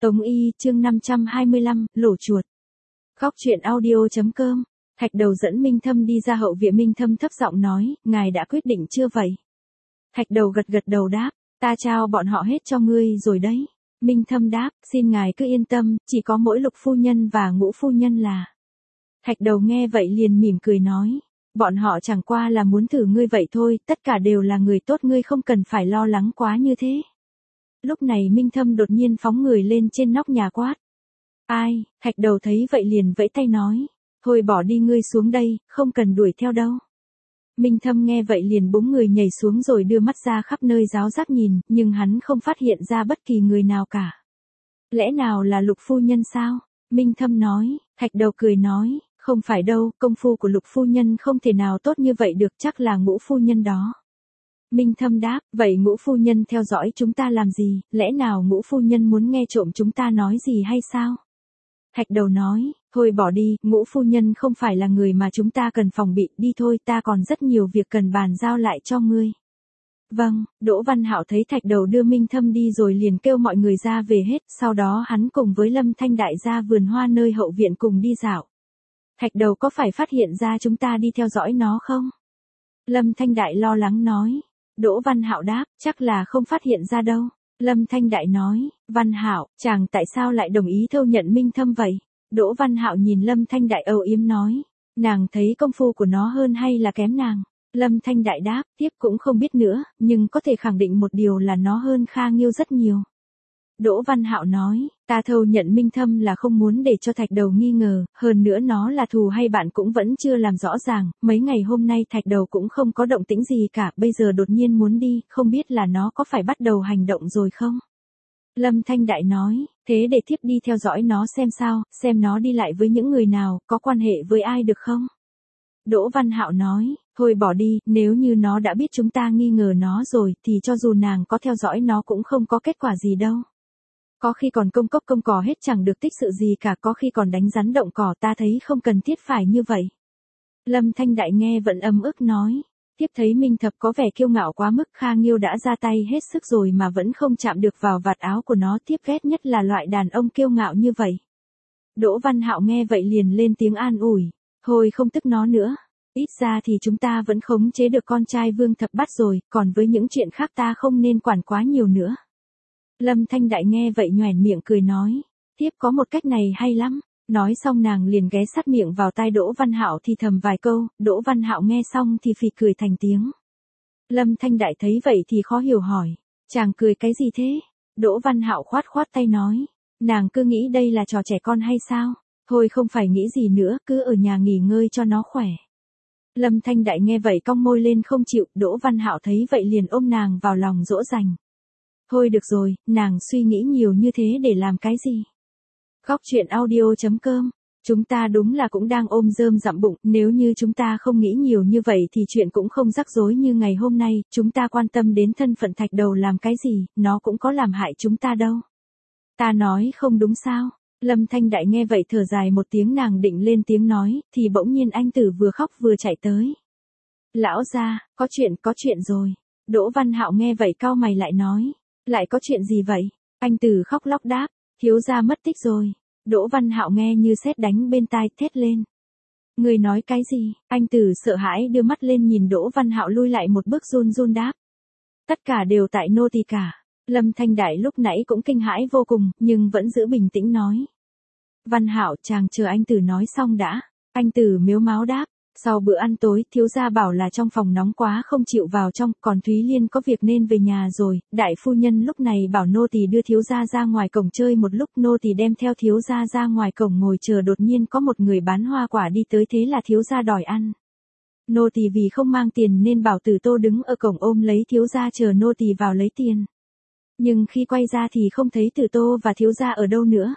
Tống Y, chương 525, lổ chuột. Góc truyện audio.com. Thạch Đầu dẫn Minh Thâm đi ra hậu viện. Minh Thâm thấp giọng nói, ngài đã quyết định chưa vậy? Thạch Đầu gật gật đầu đáp, ta trao bọn họ hết cho ngươi rồi đấy. Minh Thâm đáp, xin ngài cứ yên tâm, chỉ có mỗi Lục phu nhân và Ngũ phu nhân là. Thạch Đầu nghe vậy liền mỉm cười nói, bọn họ chẳng qua là muốn thử ngươi vậy thôi, tất cả đều là người tốt, ngươi không cần phải lo lắng quá như thế. Lúc này Minh Thâm đột nhiên phóng người lên trên nóc nhà quát. Ai? Thạch Đầu thấy vậy liền vẫy tay nói, thôi bỏ đi, ngươi xuống đây, không cần đuổi theo đâu. Minh Thâm nghe vậy liền búng người nhảy xuống rồi đưa mắt ra khắp nơi ráo rác nhìn, nhưng hắn không phát hiện ra bất kỳ người nào cả. Lẽ nào là Lục phu nhân sao? Minh Thâm nói. Thạch Đầu cười nói, không phải đâu, công phu của Lục phu nhân không thể nào tốt như vậy được, chắc là Ngũ phu nhân đó. Minh Thâm đáp, vậy Ngũ phu nhân theo dõi chúng ta làm gì, lẽ nào Ngũ phu nhân muốn nghe trộm chúng ta nói gì hay sao? Thạch Đầu nói, thôi bỏ đi, Ngũ phu nhân không phải là người mà chúng ta cần phòng bị, đi thôi, ta còn rất nhiều việc cần bàn giao lại cho ngươi. Vâng. Đỗ Văn Hạo thấy Thạch Đầu đưa Minh Thâm đi rồi liền kêu mọi người ra về hết, sau đó hắn cùng với Lâm Thanh Đại ra vườn hoa nơi hậu viện cùng đi dạo. Thạch Đầu có phải phát hiện ra chúng ta đi theo dõi nó không? Lâm Thanh Đại lo lắng nói. Đỗ Văn Hạo đáp, chắc là không phát hiện ra đâu. Lâm Thanh Đại nói, Văn Hạo, chàng tại sao lại đồng ý thâu nhận Minh Thâm vậy? Đỗ Văn Hạo nhìn Lâm Thanh Đại âu yếm nói, nàng thấy công phu của nó hơn hay là kém nàng? Lâm Thanh Đại đáp, tiếp cũng không biết nữa, nhưng có thể khẳng định một điều là nó hơn Kha Nghiêu rất nhiều. Đỗ Văn Hạo nói, ta thâu nhận Minh Thâm là không muốn để cho Thạch Đầu nghi ngờ, hơn nữa nó là thù hay bạn cũng vẫn chưa làm rõ ràng, mấy ngày hôm nay Thạch Đầu cũng không có động tĩnh gì cả, bây giờ đột nhiên muốn đi, không biết là nó có phải bắt đầu hành động rồi không? Lâm Thanh Đại nói, thế để thiếp đi theo dõi nó xem sao, xem nó đi lại với những người nào, có quan hệ với ai được không? Đỗ Văn Hạo nói, thôi bỏ đi, nếu như nó đã biết chúng ta nghi ngờ nó rồi, thì cho dù nàng có theo dõi nó cũng không có kết quả gì đâu. Có khi còn công cốc công cỏ hết chẳng được tích sự gì cả, có khi còn đánh rắn động cỏ, ta thấy không cần thiết phải như vậy. Lâm Thanh Đại nghe vẫn ấm ức nói, tiếp thấy Minh Thập có vẻ kiêu ngạo quá mức, Kha Nghiêu đã ra tay hết sức rồi mà vẫn không chạm được vào vạt áo của nó, tiếp ghét nhất là loại đàn ông kiêu ngạo như vậy. Đỗ Văn Hạo nghe vậy liền lên tiếng an ủi, thôi không tức nó nữa, ít ra thì chúng ta vẫn khống chế được con trai Vương Thập Bát rồi, còn với những chuyện khác ta không nên quản quá nhiều nữa. Lâm Thanh Đại nghe vậy nhoẻn miệng cười nói, tiếp có một cách này hay lắm. Nói xong nàng liền ghé sát miệng vào tai Đỗ Văn Hạo thì thầm vài câu, Đỗ Văn Hạo nghe xong thì phì cười thành tiếng. Lâm Thanh Đại thấy vậy thì khó hiểu hỏi, chàng cười cái gì thế? Đỗ Văn Hạo khoát khoát tay nói, nàng cứ nghĩ đây là trò trẻ con hay sao? Thôi không phải nghĩ gì nữa, cứ ở nhà nghỉ ngơi cho nó khỏe. Lâm Thanh Đại nghe vậy cong môi lên không chịu, Đỗ Văn Hạo thấy vậy liền ôm nàng vào lòng dỗ dành. Thôi được rồi, nàng suy nghĩ nhiều như thế để làm cái gì? Góc truyện audio.com. Chúng ta đúng là cũng đang ôm rơm dặm bụng, nếu như chúng ta không nghĩ nhiều như vậy thì chuyện cũng không rắc rối như ngày hôm nay, chúng ta quan tâm đến thân phận Thạch Đầu làm cái gì, nó cũng có làm hại chúng ta đâu. Ta nói không đúng sao? Lâm Thanh Đại nghe vậy thở dài một tiếng, nàng định lên tiếng nói, thì bỗng nhiên anh Tử vừa khóc vừa chạy tới. Lão gia, có chuyện rồi. Đỗ Văn Hạo nghe vậy cau mày lại nói, lại có chuyện gì vậy? Anh Tử khóc lóc đáp, thiếu gia mất tích rồi. Đỗ Văn Hạo nghe như sét đánh bên tai, thét lên. Người nói cái gì? Anh Tử sợ hãi đưa mắt lên nhìn Đỗ Văn Hạo lui lại một bước, run run đáp. Tất cả đều tại nô tỳ cả. Lâm Thanh Đại lúc nãy cũng kinh hãi vô cùng, nhưng vẫn giữ bình tĩnh nói. Văn Hạo, chàng chờ anh Tử nói xong đã. Anh Tử mếu máo đáp. Sau bữa ăn tối, thiếu gia bảo là trong phòng nóng quá không chịu vào trong, còn Thúy Liên có việc nên về nhà rồi, đại phu nhân lúc này bảo nô tỳ đưa thiếu gia ra ngoài cổng chơi một lúc, nô tỳ đem theo thiếu gia ra ngoài cổng ngồi chờ, đột nhiên có một người bán hoa quả đi tới, thế là thiếu gia đòi ăn. Nô tỳ vì không mang tiền nên bảo Tử Tô đứng ở cổng ôm lấy thiếu gia chờ nô tỳ vào lấy tiền. Nhưng khi quay ra thì không thấy Tử Tô và thiếu gia ở đâu nữa.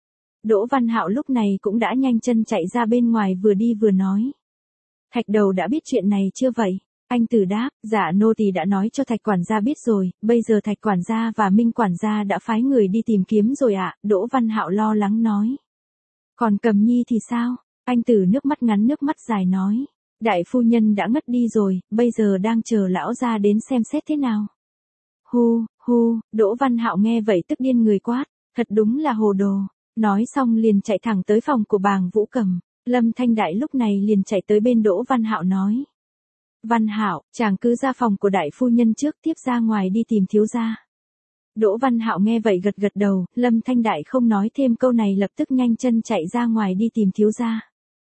Đỗ Văn Hạo lúc này cũng đã nhanh chân chạy ra bên ngoài, vừa đi vừa nói. Thạch Đầu đã biết chuyện này chưa vậy? Anh Tử đáp, dạ nô tỳ đã nói cho Thạch quản gia biết rồi, bây giờ Thạch quản gia và Minh quản gia đã phái người đi tìm kiếm rồi ạ. Đỗ Văn Hạo lo lắng nói. Còn Cầm Nhi thì sao? Anh Tử nước mắt ngắn nước mắt dài nói. Đại phu nhân đã ngất đi rồi, bây giờ đang chờ lão gia đến xem xét thế nào. Hu, Đỗ Văn Hạo nghe vậy tức điên người quát. Thật đúng là hồ đồ. Nói xong liền chạy thẳng tới phòng của bàng Vũ Cầm. Lâm Thanh Đại lúc này liền chạy tới bên Đỗ Văn Hạo nói. Văn Hạo, chàng cứ ra phòng của đại phu nhân trước, tiếp ra ngoài đi tìm thiếu gia. Đỗ Văn Hạo nghe vậy gật gật đầu, Lâm Thanh Đại không nói thêm câu này lập tức nhanh chân chạy ra ngoài đi tìm thiếu gia.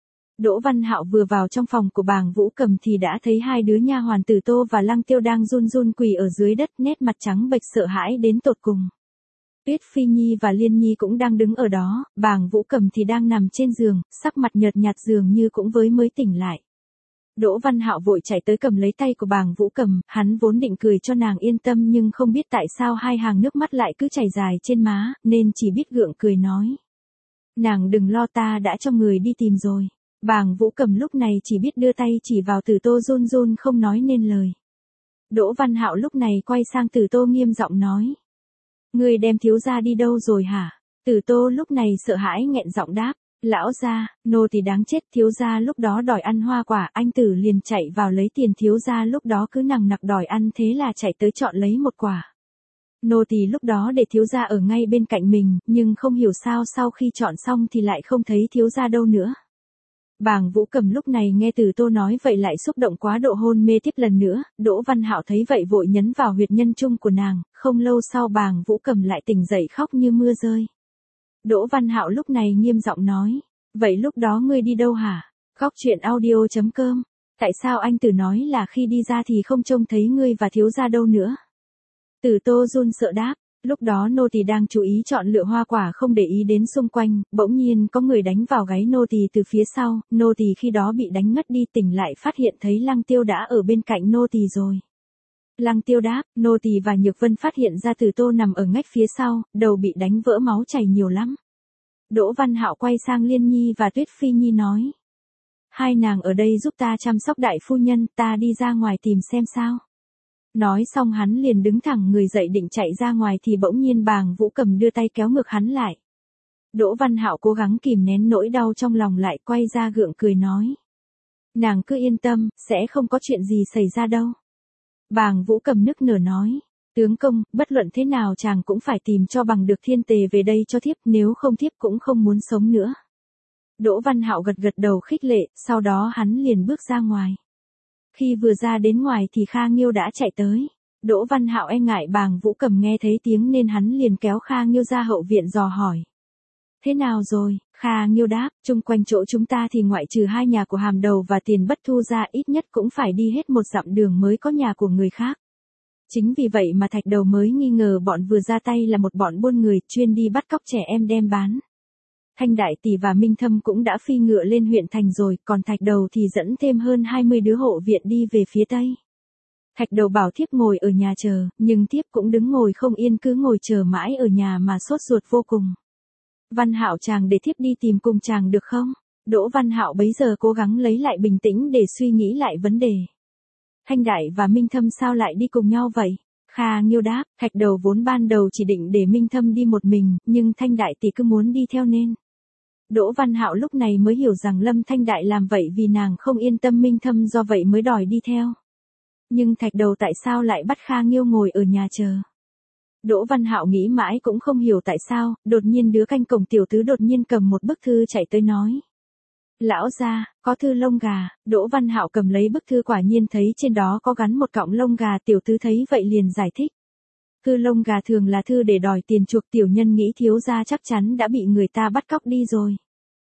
Đỗ Văn Hạo vừa vào trong phòng của bàng Vũ Cầm thì đã thấy hai đứa nha hoàn Tử Tô và Lăng Tiêu đang run run quỳ ở dưới đất, nét mặt trắng bệch sợ hãi đến tột cùng. Tuyết Phi Nhi và Liên Nhi cũng đang đứng ở đó, bàng Vũ Cầm thì đang nằm trên giường, sắc mặt nhợt nhạt dường như cũng mới tỉnh lại. Đỗ Văn Hạo vội chạy tới cầm lấy tay của bàng Vũ Cầm, hắn vốn định cười cho nàng yên tâm nhưng không biết tại sao hai hàng nước mắt lại cứ chảy dài trên má, nên chỉ biết gượng cười nói. Nàng đừng lo, ta đã cho người đi tìm rồi. Bàng Vũ Cầm lúc này chỉ biết đưa tay chỉ vào Tử Tô run run không nói nên lời. Đỗ Văn Hạo lúc này quay sang Tử Tô nghiêm giọng nói. Ngươi đem thiếu gia đi đâu rồi hả? Tử Tô lúc này sợ hãi nghẹn giọng đáp. Lão gia, nô tỳ đáng chết, thiếu gia lúc đó đòi ăn hoa quả, anh Tử liền chạy vào lấy tiền, thiếu gia lúc đó cứ nằng nặc đòi ăn, thế là chạy tới chọn lấy một quả. Nô tỳ lúc đó để thiếu gia ở ngay bên cạnh mình, nhưng không hiểu sao sau khi chọn xong thì lại không thấy thiếu gia đâu nữa. Bàng Vũ Cầm lúc này nghe Tử Tô nói vậy lại xúc động quá độ hôn mê tiếp lần nữa, Đỗ Văn Hạo thấy vậy vội nhấn vào huyệt nhân trung của nàng, không lâu sau bàng Vũ Cầm lại tỉnh dậy khóc như mưa rơi. Đỗ Văn Hạo lúc này nghiêm giọng nói, vậy lúc đó ngươi đi đâu hả? Khóc chuyện audio.com, tại sao anh Tử nói là khi đi ra thì không trông thấy ngươi và thiếu gia đâu nữa? Tử Tô run sợ đáp, lúc đó nô tỳ đang chú ý chọn lựa hoa quả không để ý đến xung quanh, bỗng nhiên có người đánh vào gáy nô tỳ từ phía sau, nô tỳ khi đó bị đánh ngất đi, tỉnh lại phát hiện thấy Lăng Tiêu đã ở bên cạnh nô tỳ rồi. Lăng Tiêu đáp, nô tỳ và Nhược Vân phát hiện ra Tử Tô nằm ở ngách phía sau, đầu bị đánh vỡ máu chảy nhiều lắm. Đỗ Văn Hạo quay sang Liên Nhi và Tuyết Phi Nhi nói. Hai nàng ở đây giúp ta chăm sóc đại phu nhân, ta đi ra ngoài tìm xem sao. Nói xong hắn liền đứng thẳng người dậy định chạy ra ngoài thì bỗng nhiên bàng Vũ Cầm đưa tay kéo ngược hắn lại. Đỗ Văn Hạo cố gắng kìm nén nỗi đau trong lòng lại quay ra gượng cười nói. Nàng cứ yên tâm, sẽ không có chuyện gì xảy ra đâu. Bàng Vũ Cầm nức nở nói. Tướng công, bất luận thế nào chàng cũng phải tìm cho bằng được thiên tề về đây cho thiếp, nếu không thiếp cũng không muốn sống nữa. Đỗ Văn Hạo gật gật đầu khích lệ, sau đó hắn liền bước ra ngoài. Khi vừa ra đến ngoài thì Kha Nghiêu đã chạy tới. Đỗ Văn Hạo e ngại bàng Vũ Cầm nghe thấy tiếng nên hắn liền kéo Kha Nghiêu ra hậu viện dò hỏi. Thế nào rồi? Kha Nghiêu đáp, chung quanh chỗ chúng ta thì ngoại trừ hai nhà của Hàm Đầu và Tiền Bất Thu ra ít nhất cũng phải đi hết một dặm đường mới có nhà của người khác. Chính vì vậy mà Thạch Đầu mới nghi ngờ bọn vừa ra tay là một bọn buôn người chuyên đi bắt cóc trẻ em đem bán. Thanh Đại Tỷ và Minh Thâm cũng đã phi ngựa lên huyện thành rồi, còn Thạch Đầu thì dẫn thêm hơn 20 đứa hộ viện đi về phía tây. Thạch Đầu bảo thiếp ngồi ở nhà chờ, nhưng thiếp cũng đứng ngồi không yên, cứ ngồi chờ mãi ở nhà mà sốt ruột vô cùng. Văn Hạo chàng để thiếp đi tìm cùng chàng được không? Đỗ Văn Hạo bấy giờ cố gắng lấy lại bình tĩnh để suy nghĩ lại vấn đề. Thanh Đại và Minh Thâm sao lại đi cùng nhau vậy? Kha Nghiêu đáp, Thạch Đầu vốn ban đầu chỉ định để Minh Thâm đi một mình, nhưng Thanh Đại Tỷ cứ muốn đi theo nên. Đỗ Văn Hạo lúc này mới hiểu rằng Lâm Thanh Đại làm vậy vì nàng không yên tâm Minh Thâm, do vậy mới đòi đi theo. Nhưng Thạch Đầu tại sao lại bắt Kha Nghiêu ngồi ở nhà chờ? Đỗ Văn Hạo nghĩ mãi cũng không hiểu tại sao, đột nhiên đứa canh cổng tiểu tứ đột nhiên cầm một bức thư chạy tới nói. Lão gia, có thư lông gà. Đỗ Văn Hạo cầm lấy bức thư, quả nhiên thấy trên đó có gắn một cọng lông gà, tiểu tứ thấy vậy liền giải thích. Thư lông gà thường là thư để đòi tiền chuộc, tiểu nhân nghĩ thiếu gia chắc chắn đã bị người ta bắt cóc đi rồi.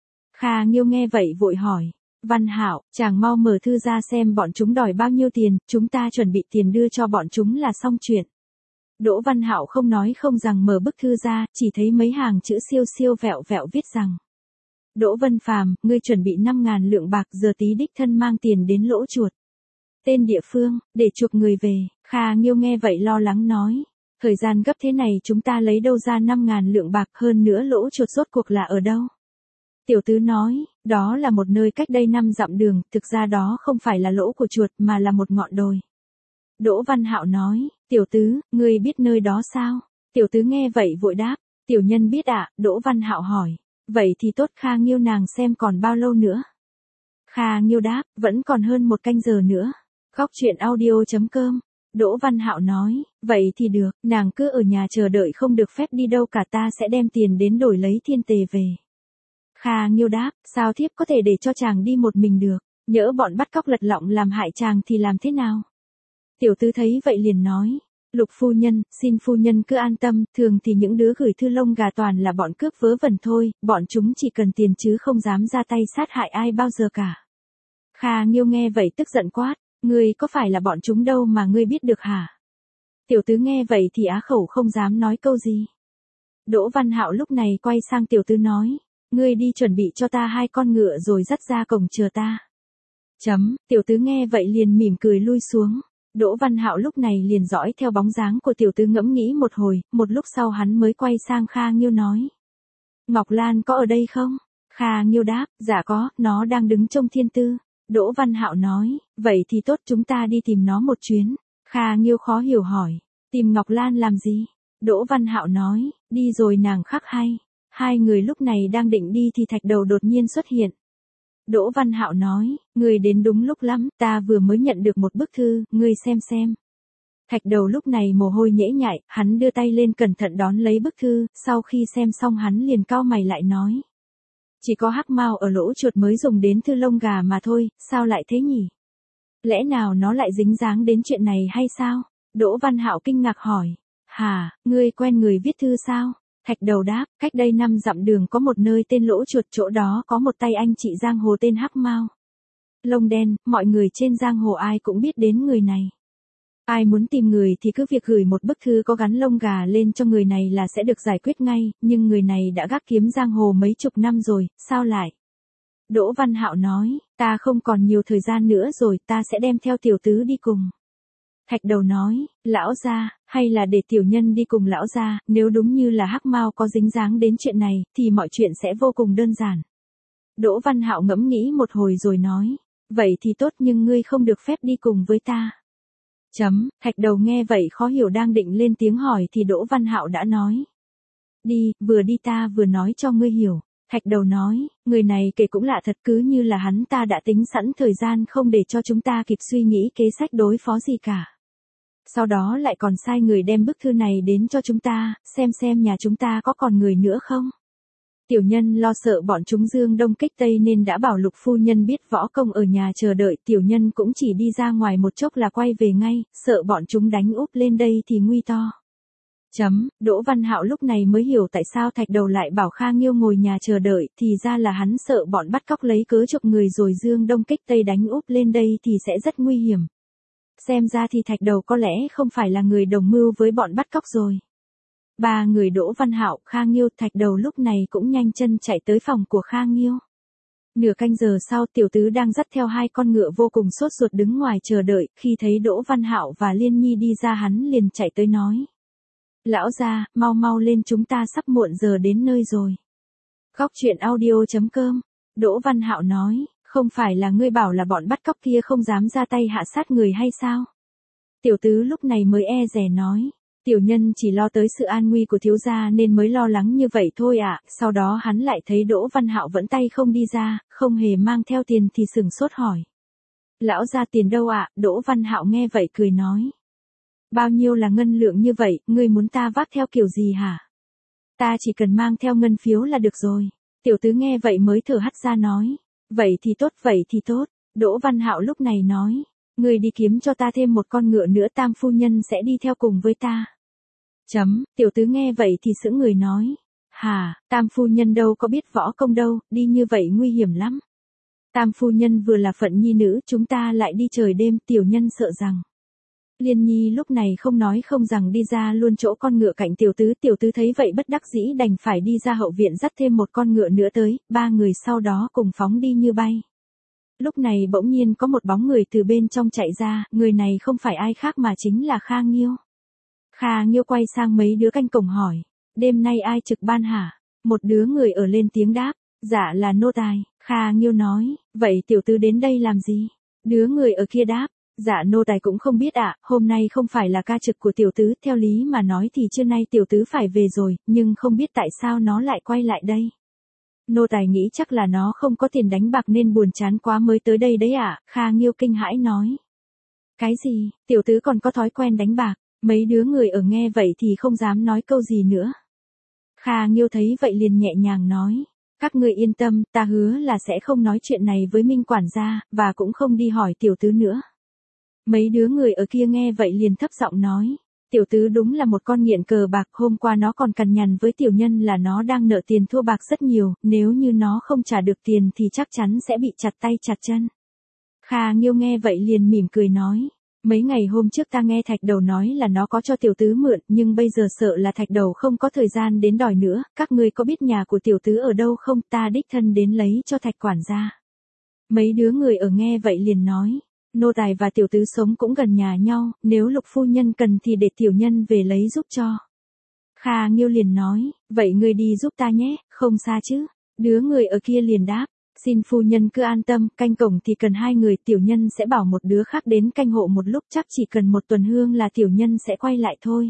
Kha Nghiêu nghe vậy vội hỏi. Văn Hạo, chàng mau mở thư ra xem bọn chúng đòi bao nhiêu tiền, chúng ta chuẩn bị tiền đưa cho bọn chúng là xong chuyện. Đỗ Văn Hạo không nói không rằng mở bức thư ra, chỉ thấy mấy hàng chữ siêu siêu vẹo vẹo viết rằng. Đỗ Vân Phàm, ngươi chuẩn bị 5.000 lượng bạc, giờ tí đích thân mang tiền đến Lỗ Chuột. Tên địa phương, để chuộc người về. Kha Nghiêu nghe vậy lo lắng nói. Thời gian gấp thế này chúng ta lấy đâu ra 5.000 lượng bạc, hơn nữa Lỗ Chuột rốt cuộc là ở đâu? Tiểu tứ nói, đó là một nơi cách đây 5 dặm đường, thực ra đó không phải là lỗ của chuột mà là một ngọn đồi. Đỗ Văn Hạo nói, tiểu tứ, ngươi biết nơi đó sao? Tiểu tứ nghe vậy vội đáp, tiểu nhân biết ạ. Đỗ Văn Hạo hỏi, vậy thì tốt. Kha Nghiêu nàng xem còn bao lâu nữa? Kha Nghiêu đáp, vẫn còn hơn 1 canh giờ nữa. Khóc chuyện audio.com Đỗ Văn Hạo nói, vậy thì được, nàng cứ ở nhà chờ đợi không được phép đi đâu cả, ta sẽ đem tiền đến đổi lấy thiên tề về. Kha Nghiêu đáp, sao thiếp có thể để cho chàng đi một mình được, nhỡ bọn bắt cóc lật lọng làm hại chàng thì làm thế nào? Tiểu tứ thấy vậy liền nói, Lục phu nhân, xin phu nhân cứ an tâm, thường thì những đứa gửi thư lông gà toàn là bọn cướp vớ vẩn thôi, bọn chúng chỉ cần tiền chứ không dám ra tay sát hại ai bao giờ cả. Kha Nghiêu nghe vậy tức giận quát, ngươi có phải là bọn chúng đâu mà ngươi biết được hả? Tiểu tứ nghe vậy thì á khẩu không dám nói câu gì. Đỗ Văn Hạo lúc này quay sang tiểu tứ nói, ngươi đi chuẩn bị cho ta 2 con ngựa rồi dắt ra cổng chờ ta. Tiểu tứ nghe vậy liền mỉm cười lui xuống. Đỗ Văn Hạo lúc này liền dõi theo bóng dáng của tiểu tứ ngẫm nghĩ một hồi, một lúc sau hắn mới quay sang Kha Nghiêu nói. Ngọc Lan có ở đây không? Kha Nghiêu đáp, dạ có, nó đang đứng trông thiên tư. Đỗ Văn Hạo nói, vậy thì tốt, chúng ta đi tìm nó một chuyến. Kha Nghiêu khó hiểu hỏi, tìm Ngọc Lan làm gì? Đỗ Văn Hạo nói, đi rồi nàng khắc hay. Hai người lúc này đang định đi thì Thạch Đầu đột nhiên xuất hiện. Đỗ Văn Hạo nói, ngươi đến đúng lúc lắm, ta vừa mới nhận được một bức thư, ngươi xem. Thạch Đầu lúc này mồ hôi nhễ nhại, hắn đưa tay lên cẩn thận đón lấy bức thư, sau khi xem xong hắn liền cau mày lại nói. Chỉ có hắc mao ở lỗ chuột mới dùng đến thư lông gà mà thôi, sao lại thế nhỉ? Lẽ nào nó lại dính dáng đến chuyện này hay sao? Đỗ Văn Hạo kinh ngạc hỏi. Hả, ngươi quen người viết thư sao? Thạch Đầu đáp, cách đây 5 dặm đường có một nơi tên lỗ chuột, chỗ đó có một tay anh chị giang hồ tên Hắc Mao. Lông đen, mọi người trên giang hồ ai cũng biết đến người này. Ai muốn tìm người thì cứ việc gửi một bức thư có gắn lông gà lên cho người này là sẽ được giải quyết ngay, nhưng người này đã gác kiếm giang hồ mấy chục năm rồi, sao lại? Đỗ Văn Hạo nói, ta không còn nhiều thời gian nữa rồi, ta sẽ đem theo tiểu tứ đi cùng. Thạch Đầu nói, lão gia, hay là để tiểu nhân đi cùng lão gia, nếu đúng như là Hắc Mao có dính dáng đến chuyện này, thì mọi chuyện sẽ vô cùng đơn giản. Đỗ Văn Hạo ngẫm nghĩ một hồi rồi nói, vậy thì tốt nhưng ngươi không được phép đi cùng với ta. Thạch Đầu nghe vậy khó hiểu đang định lên tiếng hỏi thì Đỗ Văn Hạo đã nói. Đi, vừa đi ta vừa nói cho ngươi hiểu. Thạch Đầu nói, người này kể cũng lạ thật, cứ như là hắn ta đã tính sẵn thời gian không để cho chúng ta kịp suy nghĩ kế sách đối phó gì cả. Sau đó lại còn sai người đem bức thư này đến cho chúng ta, xem nhà chúng ta có còn người nữa không. Tiểu nhân lo sợ bọn chúng dương đông kích tây nên đã bảo Lục phu nhân biết võ công ở nhà chờ đợi, tiểu nhân cũng chỉ đi ra ngoài một chốc là quay về ngay, sợ bọn chúng đánh úp lên đây thì nguy to. Đỗ Văn Hạo lúc này mới hiểu tại sao Thạch Đầu lại bảo Kha Nghiêu ngồi nhà chờ đợi, thì ra là hắn sợ bọn bắt cóc lấy cớ chụp người rồi dương đông kích tây đánh úp lên đây thì sẽ rất nguy hiểm. Xem ra thì Thạch Đầu có lẽ không phải là người đồng mưu với bọn bắt cóc rồi. 3 người Đỗ Văn Hạo, Kha Nghiêu, Thạch Đầu lúc này cũng nhanh chân chạy tới phòng của Kha Nghiêu. Nửa canh giờ sau tiểu tứ đang dắt theo 2 con ngựa vô cùng sốt ruột đứng ngoài chờ đợi, khi thấy Đỗ Văn Hạo và Liên Nhi đi ra hắn liền chạy tới nói. Lão gia, mau lên, chúng ta sắp muộn giờ đến nơi rồi. Góc truyện audio.com. Đỗ Văn Hạo nói, không phải là ngươi bảo là bọn bắt cóc kia không dám ra tay hạ sát người hay sao? Tiểu tứ lúc này mới e dè nói, tiểu nhân chỉ lo tới sự an nguy của thiếu gia nên mới lo lắng như vậy thôi ạ. Sau đó hắn lại thấy Đỗ Văn Hạo vẫn tay không đi ra, không hề mang theo tiền thì sửng sốt hỏi. Lão gia tiền đâu ạ? Đỗ Văn Hạo nghe vậy cười nói. Bao nhiêu là ngân lượng như vậy, ngươi muốn ta vác theo kiểu gì hả? Ta chỉ cần mang theo ngân phiếu là được rồi. Tiểu tứ nghe vậy mới thở hắt ra nói. Vậy thì tốt. Đỗ Văn Hạo lúc này nói. Ngươi đi kiếm cho ta thêm một con ngựa nữa, Tam phu nhân sẽ đi theo cùng với ta. Tiểu tứ nghe vậy thì sững người nói. Hả, Tam phu nhân đâu có biết võ công đâu, đi như vậy nguy hiểm lắm. Tam phu nhân vừa là phận nhi nữ, chúng ta lại đi trời đêm, tiểu nhân sợ rằng. Liên Nhi lúc này không nói không rằng đi ra luôn chỗ con ngựa cạnh tiểu tứ thấy vậy bất đắc dĩ đành phải đi ra hậu viện dắt thêm một con ngựa nữa tới, 3 người sau đó cùng phóng đi như bay. Lúc này bỗng nhiên có một bóng người từ bên trong chạy ra, người này không phải ai khác mà chính là Kha Nghiêu. Kha Nghiêu quay sang mấy đứa canh cổng hỏi, đêm nay ai trực ban hả? Một đứa người ở lên tiếng đáp, dạ là nô tài. Kha Nghiêu nói, vậy tiểu tứ đến đây làm gì? Đứa người ở kia đáp, dạ nô tài cũng không biết ạ, hôm nay không phải là ca trực của tiểu tứ, theo lý mà nói thì trưa nay tiểu tứ phải về rồi, nhưng không biết tại sao nó lại quay lại đây. Nô tài nghĩ chắc là nó không có tiền đánh bạc nên buồn chán quá mới tới đây đấy ạ. Kha Nghiêu kinh hãi nói. Cái gì, tiểu tứ còn có thói quen đánh bạc, mấy đứa người ở nghe vậy thì không dám nói câu gì nữa. Kha Nghiêu thấy vậy liền nhẹ nhàng nói, các ngươi yên tâm, ta hứa là sẽ không nói chuyện này với Minh quản gia, và cũng không đi hỏi tiểu tứ nữa. Mấy đứa người ở kia nghe vậy liền thấp giọng nói, tiểu tứ đúng là một con nghiện cờ bạc, hôm qua nó còn cằn nhằn với tiểu nhân là nó đang nợ tiền thua bạc rất nhiều, nếu như nó không trả được tiền thì chắc chắn sẽ bị chặt tay chặt chân. Kha Nghiêu nghe vậy liền mỉm cười nói, mấy ngày hôm trước ta nghe Thạch Đầu nói là nó có cho tiểu tứ mượn, nhưng bây giờ sợ là Thạch Đầu không có thời gian đến đòi nữa, các ngươi có biết nhà của tiểu tứ ở đâu không, ta đích thân đến lấy cho Thạch quản gia. Mấy đứa người ở nghe vậy liền nói, nô tài và tiểu tứ sống cũng gần nhà nhau, nếu Lục phu nhân cần thì để tiểu nhân về lấy giúp cho. Kha Nghiêu liền nói, vậy ngươi đi giúp ta nhé, không xa chứ. Đứa người ở kia liền đáp, xin phu nhân cứ an tâm, canh cổng thì cần 2 người, tiểu nhân sẽ bảo một đứa khác đến canh hộ một lúc, chắc chỉ cần 1 tuần hương là tiểu nhân sẽ quay lại thôi.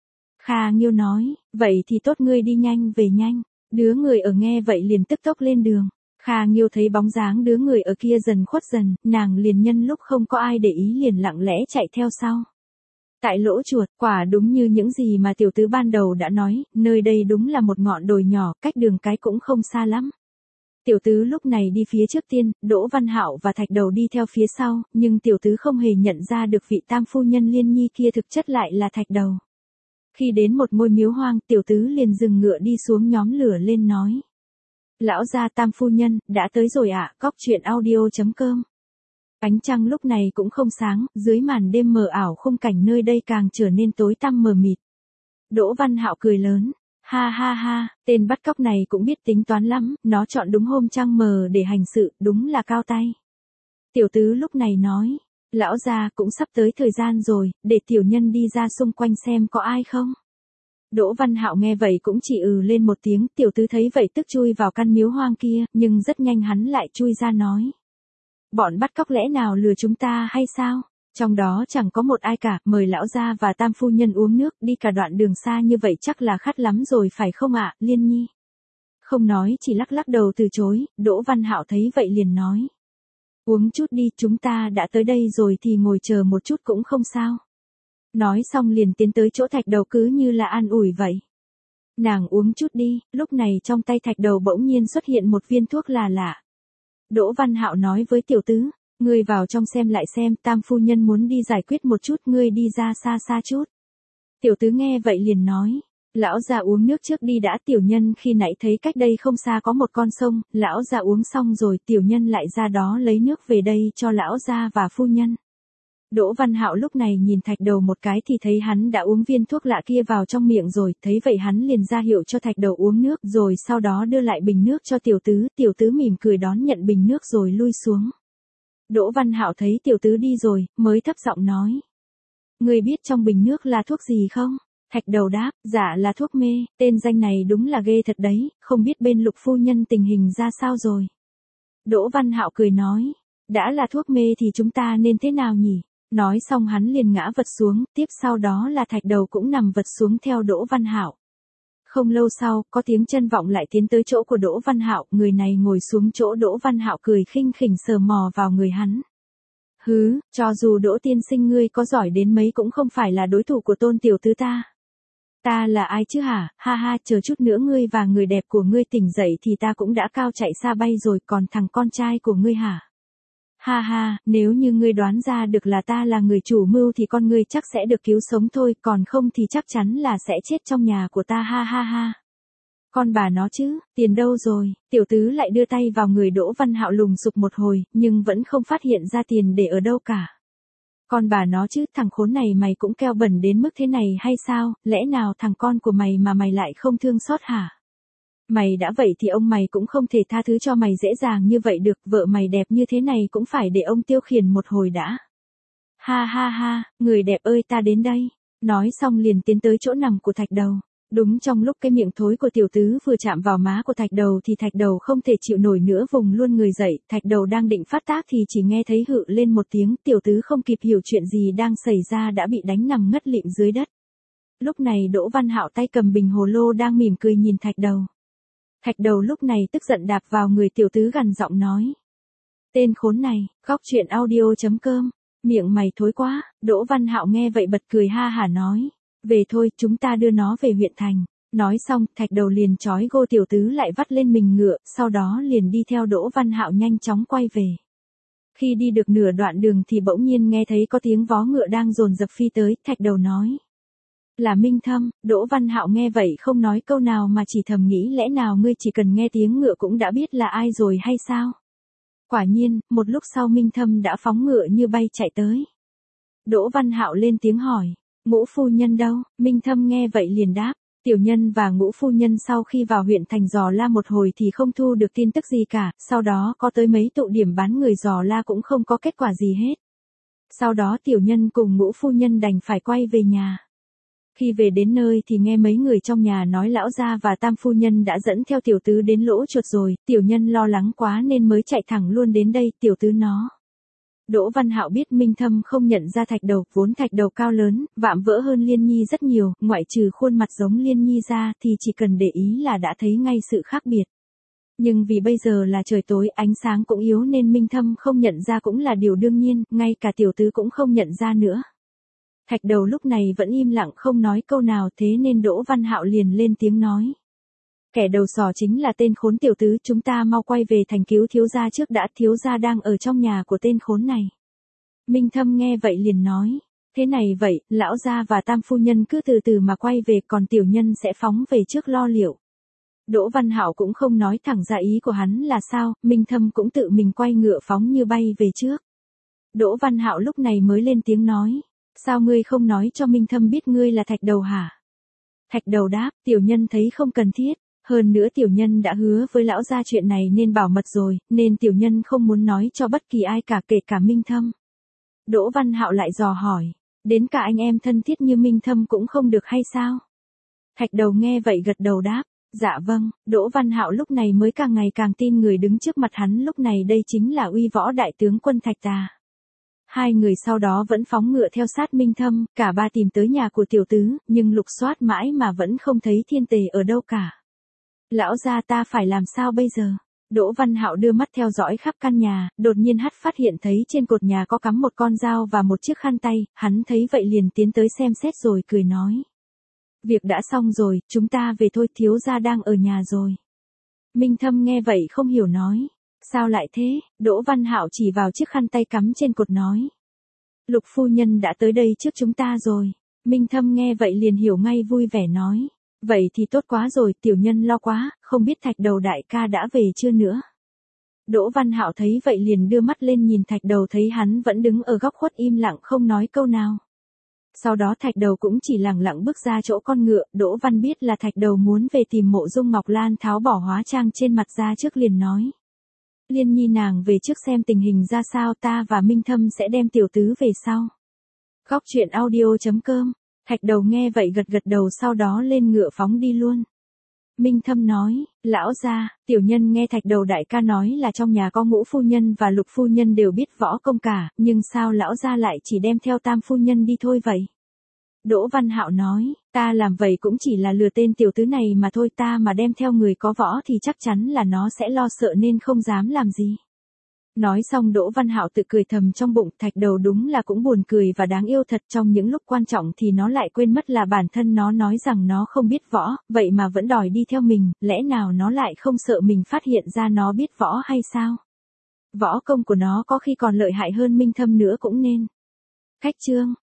Kha Nghiêu nói, vậy thì tốt, ngươi đi nhanh về nhanh. Đứa người ở nghe vậy liền tức tốc lên đường. Kha Nghiêu thấy bóng dáng đứa người ở kia dần khuất dần, nàng liền nhân lúc không có ai để ý liền lặng lẽ chạy theo sau. Tại Lỗ Chuột, quả đúng như những gì mà tiểu tứ ban đầu đã nói, nơi đây đúng là một ngọn đồi nhỏ, cách đường cái cũng không xa lắm. Tiểu tứ lúc này đi phía trước tiên, Đỗ Văn Hạo và Thạch Đầu đi theo phía sau, nhưng tiểu tứ không hề nhận ra được vị tam phu nhân Liên Nhi kia thực chất lại là Thạch Đầu. Khi đến một ngôi miếu hoang, tiểu tứ liền dừng ngựa đi xuống nhóm lửa lên nói. Lão gia tam phu nhân, đã tới rồi ạ, cóc truyện audio.com. Ánh trăng lúc này cũng không sáng, dưới màn đêm mờ ảo khung cảnh nơi đây càng trở nên tối tăm mờ mịt. Đỗ Văn Hạo cười lớn, ha ha ha, tên bắt cóc này cũng biết tính toán lắm, nó chọn đúng hôm trăng mờ để hành sự, đúng là cao tay. Tiểu tứ lúc này nói, lão gia cũng sắp tới thời gian rồi, để tiểu nhân đi ra xung quanh xem có ai không. Đỗ Văn Hạo nghe vậy cũng chỉ lên một tiếng, tiểu tứ thấy vậy tức chui vào căn miếu hoang kia, nhưng rất nhanh hắn lại chui ra nói. Bọn bắt cóc lẽ nào lừa chúng ta hay sao? Trong đó chẳng có một ai cả, mời lão gia và tam phu nhân uống nước, đi cả đoạn đường xa như vậy chắc là khát lắm rồi phải không ạ, Liên Nhi? Không nói chỉ lắc lắc đầu từ chối, Đỗ Văn Hạo thấy vậy liền nói. Uống chút đi, chúng ta đã tới đây rồi thì ngồi chờ một chút cũng không sao. Nói xong liền tiến tới chỗ Thạch Đầu cứ như là an ủi vậy. Nàng uống chút đi, lúc này trong tay Thạch Đầu bỗng nhiên xuất hiện một viên thuốc là lạ. Đỗ Văn Hạo nói với tiểu tứ, ngươi vào trong xem lại xem, tam phu nhân muốn đi giải quyết một chút, ngươi đi ra xa xa chút. Tiểu tứ nghe vậy liền nói, lão già uống nước trước đi đã, tiểu nhân khi nãy thấy cách đây không xa có một con sông, lão già uống xong rồi tiểu nhân lại ra đó lấy nước về đây cho lão già và phu nhân. Đỗ Văn Hạo lúc này nhìn Thạch Đầu một cái thì thấy hắn đã uống viên thuốc lạ kia vào trong miệng rồi, thấy vậy hắn liền ra hiệu cho Thạch Đầu uống nước rồi sau đó đưa lại bình nước cho tiểu tứ mỉm cười đón nhận bình nước rồi lui xuống. Đỗ Văn Hạo thấy tiểu tứ đi rồi, mới thấp giọng nói. Ngươi biết trong bình nước là thuốc gì không? Thạch Đầu đáp, dạ là thuốc mê, tên danh này đúng là ghê thật đấy, không biết bên Lục phu nhân tình hình ra sao rồi. Đỗ Văn Hạo cười nói, đã là thuốc mê thì chúng ta nên thế nào nhỉ? Nói xong hắn liền ngã vật xuống, tiếp sau đó là Thạch Đầu cũng nằm vật xuống theo Đỗ Văn Hạo. Không lâu sau, có tiếng chân vọng lại tiến tới chỗ của Đỗ Văn Hạo, người này ngồi xuống chỗ Đỗ Văn Hạo cười khinh khỉnh sờ mò vào người hắn. Hứ, cho dù Đỗ tiên sinh ngươi có giỏi đến mấy cũng không phải là đối thủ của Tôn tiểu tứ ta. Ta là ai chứ hả, ha ha, chờ chút nữa ngươi và người đẹp của ngươi tỉnh dậy thì ta cũng đã cao chạy xa bay rồi, còn thằng con trai của ngươi hả? Ha ha, nếu như ngươi đoán ra được là ta là người chủ mưu thì con ngươi chắc sẽ được cứu sống thôi, còn không thì chắc chắn là sẽ chết trong nhà của ta, ha ha ha. Con bà nó chứ, tiền đâu rồi? Tiểu tứ lại đưa tay vào người Đỗ Văn Hạo lùng sục một hồi, nhưng vẫn không phát hiện ra tiền để ở đâu cả. Con bà nó chứ, thằng khốn này mày cũng keo bẩn đến mức thế này hay sao, lẽ nào thằng con của mày mà mày lại không thương xót hả? Mày đã vậy thì ông mày cũng không thể tha thứ cho mày dễ dàng như vậy được, vợ mày đẹp như thế này cũng phải để ông tiêu khiển một hồi đã. Ha ha ha, người đẹp ơi ta đến đây. Nói xong liền tiến tới chỗ nằm của Thạch Đầu. Đúng trong lúc cái miệng thối của tiểu tứ vừa chạm vào má của Thạch Đầu thì Thạch Đầu không thể chịu nổi nữa vùng luôn người dậy, Thạch Đầu đang định phát tác thì chỉ nghe thấy hự lên một tiếng, tiểu tứ không kịp hiểu chuyện gì đang xảy ra đã bị đánh nằm ngất lịm dưới đất. Lúc này Đỗ Văn Hạo tay cầm bình hồ lô đang mỉm cười nhìn Thạch Đầu. Thạch Đầu lúc này tức giận đạp vào người tiểu tứ gằn giọng nói. Tên khốn này, cóc truyện audio.com Miệng mày thối quá, Đỗ Văn Hạo nghe vậy bật cười ha hả nói. Về thôi, chúng ta đưa nó về huyện thành. Nói xong, Thạch Đầu liền trói Gô tiểu tứ lại vắt lên mình ngựa, sau đó liền đi theo Đỗ Văn Hạo nhanh chóng quay về. Khi đi được nửa đoạn đường thì bỗng nhiên nghe thấy có tiếng vó ngựa đang dồn dập phi tới, Thạch Đầu nói. Là Minh Thâm. Đỗ Văn Hạo nghe vậy không nói câu nào mà chỉ thầm nghĩ lẽ nào ngươi chỉ cần nghe tiếng ngựa cũng đã biết là ai rồi hay sao? Quả nhiên, một lúc sau Minh Thâm đã phóng ngựa như bay chạy tới. Đỗ Văn Hạo lên tiếng hỏi, Ngũ phu nhân đâu? Minh Thâm nghe vậy liền đáp, tiểu nhân và Ngũ phu nhân sau khi vào huyện thành dò la một hồi thì không thu được tin tức gì cả, sau đó có tới mấy tụ điểm bán người dò la cũng không có kết quả gì hết. Sau đó tiểu nhân cùng Ngũ phu nhân đành phải quay về nhà. Khi về đến nơi thì nghe mấy người trong nhà nói lão gia và tam phu nhân đã dẫn theo tiểu tứ đến lỗ chuột rồi, tiểu nhân lo lắng quá nên mới chạy thẳng luôn đến đây, tiểu tứ nó. Đỗ Văn Hạo biết Minh Thâm không nhận ra Thạch Đầu, vốn Thạch Đầu cao lớn, vạm vỡ hơn Liên Nhi rất nhiều, ngoại trừ khuôn mặt giống Liên Nhi ra thì chỉ cần để ý là đã thấy ngay sự khác biệt. Nhưng vì bây giờ là trời tối, ánh sáng cũng yếu nên Minh Thâm không nhận ra cũng là điều đương nhiên, ngay cả tiểu tứ cũng không nhận ra nữa. Thạch Đầu lúc này vẫn im lặng không nói câu nào, thế nên Đỗ Văn Hạo liền lên tiếng nói. Kẻ đầu sỏ chính là tên khốn tiểu tứ, chúng ta mau quay về thành cứu thiếu gia trước đã, thiếu gia đang ở trong nhà của tên khốn này. Minh Thâm nghe vậy liền nói, thế này vậy, lão gia và tam phu nhân cứ từ từ mà quay về, còn tiểu nhân sẽ phóng về trước lo liệu. Đỗ Văn Hạo cũng không nói thẳng ra ý của hắn là sao, Minh Thâm cũng tự mình quay ngựa phóng như bay về trước. Đỗ Văn Hạo lúc này mới lên tiếng nói, sao ngươi không nói cho Minh Thâm biết ngươi là Thạch Đầu hả? Thạch Đầu đáp, tiểu nhân thấy không cần thiết. Hơn nữa tiểu nhân đã hứa với lão gia chuyện này nên bảo mật rồi, nên tiểu nhân không muốn nói cho bất kỳ ai cả, kể cả Minh Thâm. Đỗ Văn Hạo lại dò hỏi, đến cả anh em thân thiết như Minh Thâm cũng không được hay sao? Thạch Đầu nghe vậy gật đầu đáp, dạ vâng. Đỗ Văn Hạo lúc này mới càng ngày càng tin người đứng trước mặt hắn lúc này đây chính là uy võ đại tướng quân Thạch Tà. Hai người sau đó vẫn phóng ngựa theo sát Minh Thâm, cả ba tìm tới nhà của tiểu tứ, nhưng lục soát mãi mà vẫn không thấy Thiên Tề ở đâu cả. Lão gia, ta phải làm sao bây giờ? Đỗ Văn Hạo đưa mắt theo dõi khắp căn nhà, đột nhiên hắn phát hiện thấy trên cột nhà có cắm một con dao và một chiếc khăn tay, hắn thấy vậy liền tiến tới xem xét rồi cười nói. Việc đã xong rồi, chúng ta về thôi, thiếu gia đang ở nhà rồi. Minh Thâm nghe vậy không hiểu nói. Sao lại thế? Đỗ Văn Hạo chỉ vào chiếc khăn tay cắm trên cột nói. Lục phu nhân đã tới đây trước chúng ta rồi. Minh Thâm nghe vậy liền hiểu ngay, vui vẻ nói. Vậy thì tốt quá rồi, tiểu nhân lo quá, không biết Thạch Đầu đại ca đã về chưa nữa. Đỗ Văn Hạo thấy vậy liền đưa mắt lên nhìn Thạch Đầu, thấy hắn vẫn đứng ở góc khuất im lặng không nói câu nào. Sau đó Thạch Đầu cũng chỉ lẳng lặng bước ra chỗ con ngựa, Đỗ Văn biết là Thạch Đầu muốn về tìm Mộ Dung Ngọc Lan tháo bỏ hóa trang trên mặt ra trước, liền nói. Liên Nhi nàng về trước xem tình hình ra sao, ta và Minh Thâm sẽ đem tiểu tứ về sau. Góc truyện audio.com. Thạch Đầu nghe vậy gật gật đầu, sau đó lên ngựa phóng đi luôn. Minh Thâm nói, lão gia, tiểu nhân nghe Thạch Đầu đại ca nói là trong nhà có Ngũ phu nhân và Lục phu nhân đều biết võ công cả, nhưng sao lão gia lại chỉ đem theo tam phu nhân đi thôi vậy? Đỗ Văn Hạo nói, ta làm vậy cũng chỉ là lừa tên tiểu tứ này mà thôi, ta mà đem theo người có võ thì chắc chắn là nó sẽ lo sợ nên không dám làm gì. Nói xong Đỗ Văn Hạo tự cười thầm trong bụng, Thạch Đầu đúng là cũng buồn cười và đáng yêu thật, trong những lúc quan trọng thì nó lại quên mất là bản thân nó nói rằng nó không biết võ, vậy mà vẫn đòi đi theo mình, lẽ nào nó lại không sợ mình phát hiện ra nó biết võ hay sao? Võ công của nó có khi còn lợi hại hơn Minh Thâm nữa cũng nên. Cách chương